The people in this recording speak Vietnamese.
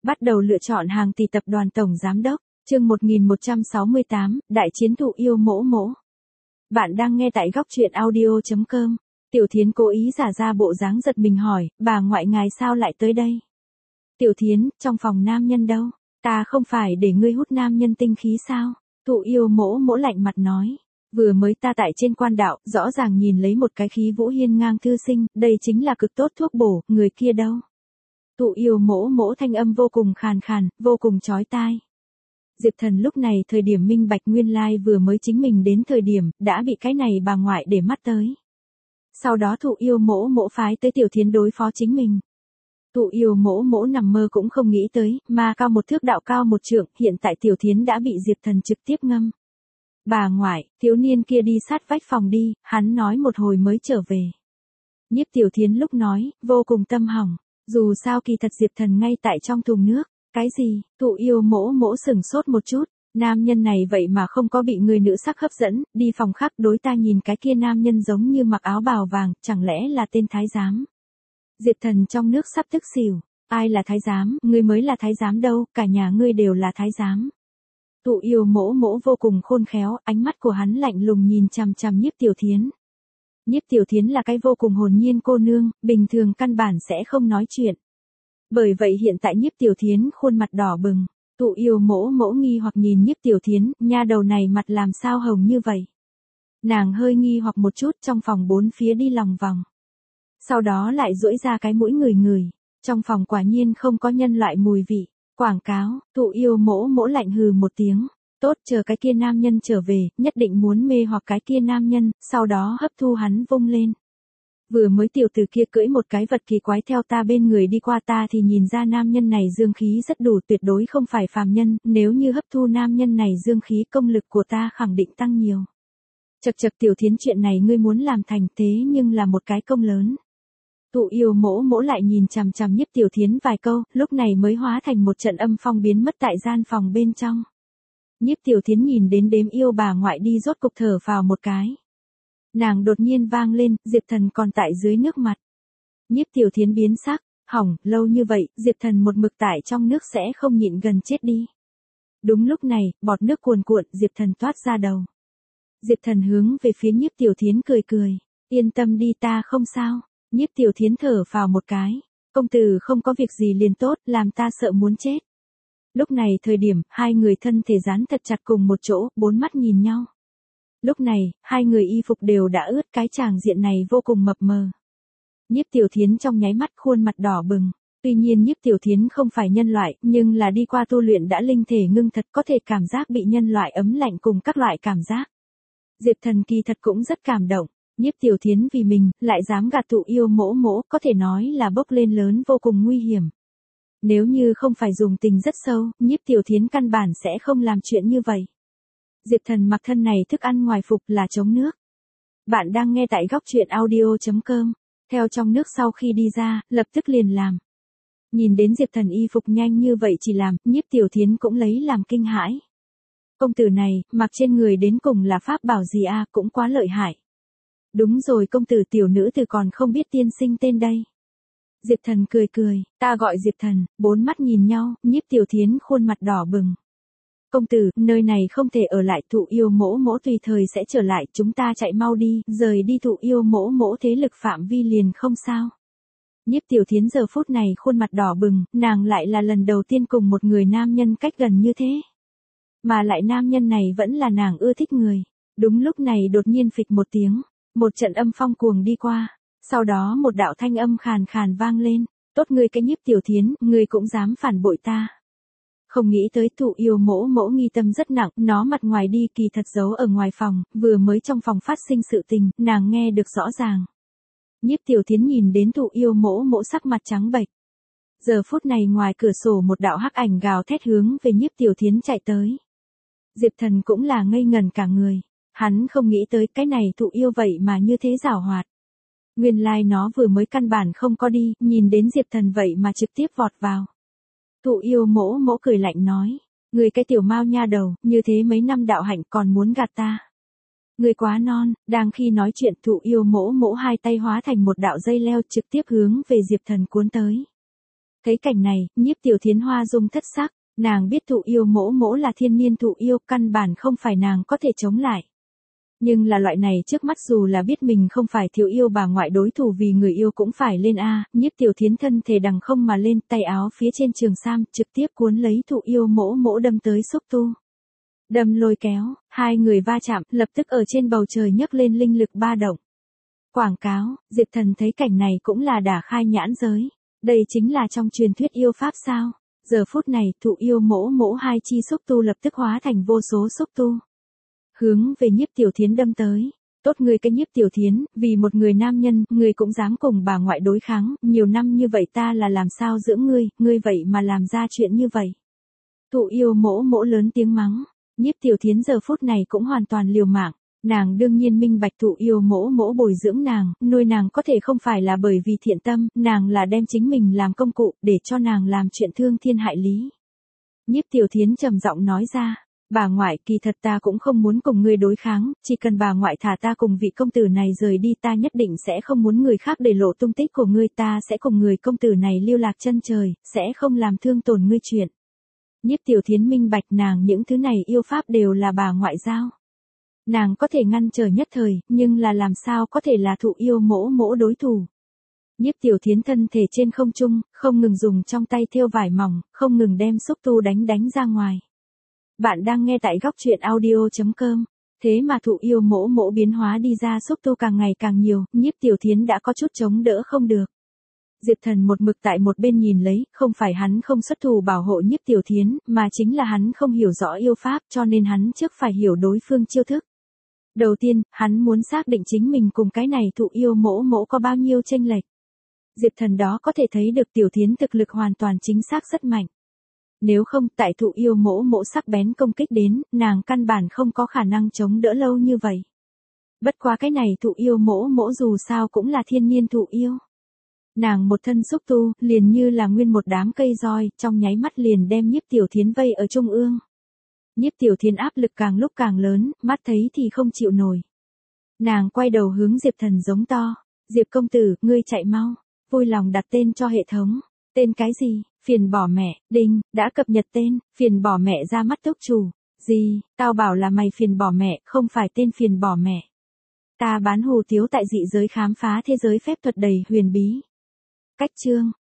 Bắt đầu lựa chọn hàng tỷ tập đoàn tổng giám đốc, chương 1168, Đại chiến thụ yêu mỗ mỗ. Bạn đang nghe tại góc truyện audio.com. Tiểu Thiến cố ý giả ra bộ dáng giật mình hỏi, bà ngoại ngài sao lại tới đây? Tiểu Thiến, trong phòng nam nhân đâu? Ta không phải để ngươi hút nam nhân tinh khí sao? Thụ yêu mỗ mỗ lạnh mặt nói. Vừa mới ta tại trên quan đạo, rõ ràng nhìn lấy một cái khí vũ hiên ngang thư sinh, đây chính là cực tốt thuốc bổ, người kia đâu? Thụ yêu mỗ mỗ thanh âm vô cùng khàn khàn, vô cùng chói tai. Diệp Thần lúc này thời điểm minh bạch nguyên lai vừa mới chính mình đến thời điểm, đã bị cái này bà ngoại để mắt tới. Sau đó thụ yêu mỗ mỗ phái tới Tiểu Thiến đối phó chính mình. Thụ yêu mỗ mỗ nằm mơ cũng không nghĩ tới, ma cao một thước đạo cao một trượng, hiện tại Tiểu Thiến đã bị Diệp Thần trực tiếp ngâm. Bà ngoại, thiếu niên kia đi sát vách phòng đi, hắn nói một hồi mới trở về. Nhiếp Tiểu Thiến lúc nói, vô cùng tâm hỏng, dù sao kỳ thật Diệp Thần ngay tại trong thùng nước. Cái gì? Thụ yêu mỗ mỗ sừng sốt một chút, nam nhân này vậy mà không có bị người nữ sắc hấp dẫn, đi phòng khác đối ta nhìn cái kia nam nhân giống như mặc áo bào vàng, chẳng lẽ là tên thái giám? Diệp Thần trong nước sắp tức xỉu, ai là thái giám, ngươi mới là thái giám đâu, cả nhà ngươi đều là thái giám. Thụ yêu mỗ mỗ vô cùng khôn khéo, ánh mắt của hắn lạnh lùng nhìn chằm chằm Nhiếp Tiểu Thiến. Nhiếp Tiểu Thiến là cái vô cùng hồn nhiên cô nương, bình thường căn bản sẽ không nói chuyện. Bởi vậy hiện tại Nhiếp Tiểu Thiến khuôn mặt đỏ bừng, thụ yêu mỗ mỗ nghi hoặc nhìn Nhiếp Tiểu Thiến, nha đầu này mặt làm sao hồng như vậy. Nàng hơi nghi hoặc một chút trong phòng bốn phía đi lòng vòng. Sau đó lại duỗi ra cái mũi ngửi, trong phòng quả nhiên không có nhân loại mùi vị. Quảng cáo, thụ yêu mỗ mỗ lạnh hừ một tiếng, tốt chờ cái kia nam nhân trở về, nhất định muốn mê hoặc cái kia nam nhân, sau đó hấp thu hắn vung lên. Vừa mới tiểu tử kia cưỡi một cái vật kỳ quái theo ta bên người đi qua ta thì nhìn ra nam nhân này dương khí rất đủ, tuyệt đối không phải phàm nhân, nếu như hấp thu nam nhân này dương khí công lực của ta khẳng định tăng nhiều. Chật chật Tiểu Thiến chuyện này ngươi muốn làm thành thế nhưng là một cái công lớn. Thụ yêu mỗ mỗ lại nhìn chằm chằm Nhiếp Tiểu Thiến vài câu, lúc này mới hóa thành một trận âm phong biến mất tại gian phòng bên trong. Nhiếp Tiểu Thiến nhìn đến đếm yêu bà ngoại đi rốt cục thở vào một cái. Nàng đột nhiên vang lên, Diệp Thần còn tại dưới nước mặt. Nhiếp Tiểu Thiến biến sắc, hỏng, lâu như vậy, Diệp Thần một mực tại trong nước sẽ không nhịn gần chết đi. Đúng lúc này, bọt nước cuồn cuộn, Diệp Thần toát ra đầu. Diệp Thần hướng về phía Nhiếp Tiểu Thiến cười, yên tâm đi ta không sao. Nhiếp Tiểu Thiến thở vào một cái, công tử không có việc gì liền tốt, làm ta sợ muốn chết. Lúc này thời điểm, hai người thân thể dán thật chặt cùng một chỗ, bốn mắt nhìn nhau. Lúc này, hai người y phục đều đã ướt, cái tràng diện này vô cùng mập mờ. Nhiếp Tiểu Thiến trong nháy mắt khuôn mặt đỏ bừng. Tuy nhiên Nhiếp Tiểu Thiến không phải nhân loại, nhưng là đi qua tu luyện đã linh thể ngưng thật, có thể cảm giác bị nhân loại ấm lạnh cùng các loại cảm giác. Diệp Thần kỳ thật cũng rất cảm động. Nhiếp Tiểu Thiến vì mình, lại dám gạt thụ yêu mỗ mỗ, có thể nói là bốc lên lớn vô cùng nguy hiểm. Nếu như không phải dùng tình rất sâu, Nhiếp Tiểu Thiến căn bản sẽ không làm chuyện như vậy. Diệp Thần mặc thân này thức ăn ngoài phục là chống nước. Bạn đang nghe tại góc truyện audio.com. Theo trong nước sau khi đi ra, lập tức liền làm. Nhìn đến Diệp Thần y phục nhanh như vậy chỉ làm, Nhiếp Tiểu Thiến cũng lấy làm kinh hãi. Công tử này, mặc trên người đến cùng là pháp bảo gì a, cũng quá lợi hại. Đúng rồi công tử tiểu nữ từ còn không biết tiên sinh tên đây. Diệp Thần cười, ta gọi Diệp Thần, bốn mắt nhìn nhau, Nhiếp Tiểu Thiến khuôn mặt đỏ bừng. Công tử, nơi này không thể ở lại, thụ yêu mỗ mỗ tùy thời sẽ trở lại, chúng ta chạy mau đi, rời đi thụ yêu mỗ mỗ thế lực phạm vi liền không sao. Nhiếp Tiểu Thiến giờ phút này khuôn mặt đỏ bừng, nàng lại là lần đầu tiên cùng một người nam nhân cách gần như thế. Mà lại nam nhân này vẫn là nàng ưa thích người. Đúng lúc này đột nhiên phịch một tiếng. Một trận âm phong cuồng đi qua, sau đó một đạo thanh âm khàn khàn vang lên, tốt ngươi cái Nhiếp Tiểu Thiến, ngươi cũng dám phản bội ta. Không nghĩ tới thụ yêu mỗ mỗ nghi tâm rất nặng, nó mặt ngoài đi kỳ thật giấu ở ngoài phòng, vừa mới trong phòng phát sinh sự tình, nàng nghe được rõ ràng. Nhiếp Tiểu Thiến nhìn đến thụ yêu mỗ mỗ sắc mặt trắng bệch. Giờ phút này ngoài cửa sổ một đạo hắc ảnh gào thét hướng về Nhiếp Tiểu Thiến chạy tới. Diệp Thần cũng là ngây ngần cả người. Hắn không nghĩ tới cái này thụ yêu vậy mà như thế giảo hoạt. Nguyên lai nó vừa mới căn bản không có đi, nhìn đến Diệp Thần vậy mà trực tiếp vọt vào. Thụ yêu mỗ mỗ cười lạnh nói, người cái tiểu mao nha đầu, như thế mấy năm đạo hạnh còn muốn gạt ta. Người quá non, đang khi nói chuyện thụ yêu mỗ mỗ hai tay hóa thành một đạo dây leo trực tiếp hướng về Diệp Thần cuốn tới. Thấy cảnh này, Nhiếp Tiểu Thiến hoa dung thất sắc, nàng biết thụ yêu mỗ mỗ là thiên niên thụ yêu, căn bản không phải nàng có thể chống lại. Nhưng là loại này trước mắt dù là biết mình không phải thiếu yêu bà ngoại đối thủ vì người yêu cũng phải lên a. Nhiếp Tiểu Thiến thân thể đằng không mà lên, tay áo phía trên trường sam trực tiếp cuốn lấy thụ yêu mỗ mỗ đâm tới xúc tu. Đâm lôi kéo, hai người va chạm, lập tức ở trên bầu trời nhấc lên linh lực ba động. Quảng cáo, Diệp Thần thấy cảnh này cũng là đả khai nhãn giới. Đây chính là trong truyền thuyết yêu pháp sao? Giờ phút này, thụ yêu mỗ mỗ hai chi xúc tu lập tức hóa thành vô số xúc tu. Hướng về Nhiếp Tiểu Thiến đâm tới. Tốt người cái Nhiếp Tiểu Thiến, vì một người nam nhân, người cũng dám cùng bà ngoại đối kháng, nhiều năm như vậy ta là làm sao dưỡng ngươi vậy mà làm ra chuyện như vậy. Thụ yêu mỗ mỗ lớn tiếng mắng, Nhiếp Tiểu Thiến giờ phút này cũng hoàn toàn liều mạng. Nàng đương nhiên minh bạch thụ yêu mỗ mỗ bồi dưỡng nàng, nuôi nàng có thể không phải là bởi vì thiện tâm, nàng là đem chính mình làm công cụ, để cho nàng làm chuyện thương thiên hại lý. Nhiếp Tiểu Thiến trầm giọng nói ra, bà ngoại kỳ thật ta cũng không muốn cùng ngươi đối kháng, chỉ cần bà ngoại thả ta cùng vị công tử này rời đi ta nhất định sẽ không muốn người khác để lộ tung tích của ngươi, ta sẽ cùng người công tử này lưu lạc chân trời, sẽ không làm thương tổn ngươi chuyện. Nhiếp Tiểu Thiến minh bạch nàng những thứ này yêu pháp đều là bà ngoại giao. Nàng có thể ngăn trở nhất thời, nhưng là làm sao có thể là thụ yêu mỗ mỗ đối thủ. Nhiếp Tiểu Thiến thân thể trên không trung, không ngừng dùng trong tay thêu vải mỏng, không ngừng đem xúc tu đánh ra ngoài. Bạn đang nghe tại góc truyện audio.com. Thế mà thụ yêu mỗ mỗ biến hóa đi ra xúc tu càng ngày càng nhiều, Nhiếp Tiểu Thiến đã có chút chống đỡ không được. Diệp Thần một mực tại một bên nhìn lấy, không phải hắn không xuất thủ bảo hộ Nhiếp Tiểu Thiến, mà chính là hắn không hiểu rõ yêu pháp cho nên hắn trước phải hiểu đối phương chiêu thức. Đầu tiên, hắn muốn xác định chính mình cùng cái này thụ yêu mỗ mỗ có bao nhiêu chênh lệch. Diệp Thần đó có thể thấy được Tiểu Thiến thực lực hoàn toàn chính xác rất mạnh. Nếu không, tại thụ yêu mỗ mỗ sắc bén công kích đến, nàng căn bản không có khả năng chống đỡ lâu như vậy. Bất quá cái này thụ yêu mỗ mỗ dù sao cũng là thiên niên thụ yêu. Nàng một thân xúc tu, liền như là nguyên một đám cây roi, trong nháy mắt liền đem Nhiếp Tiểu Thiến vây ở trung ương. Nhiếp Tiểu Thiến áp lực càng lúc càng lớn, mắt thấy thì không chịu nổi. Nàng quay đầu hướng Diệp Thần giống to, Diệp công tử, ngươi chạy mau, vui lòng đặt tên cho hệ thống. Tên cái gì? Phiền bỏ mẹ, đinh, đã cập nhật tên, phiền bỏ mẹ ra mắt túc chủ. Gì, tao bảo là mày phiền bỏ mẹ, không phải tên phiền bỏ mẹ. Ta bán hủ tiếu tại dị giới khám phá thế giới phép thuật đầy huyền bí. Cách chương,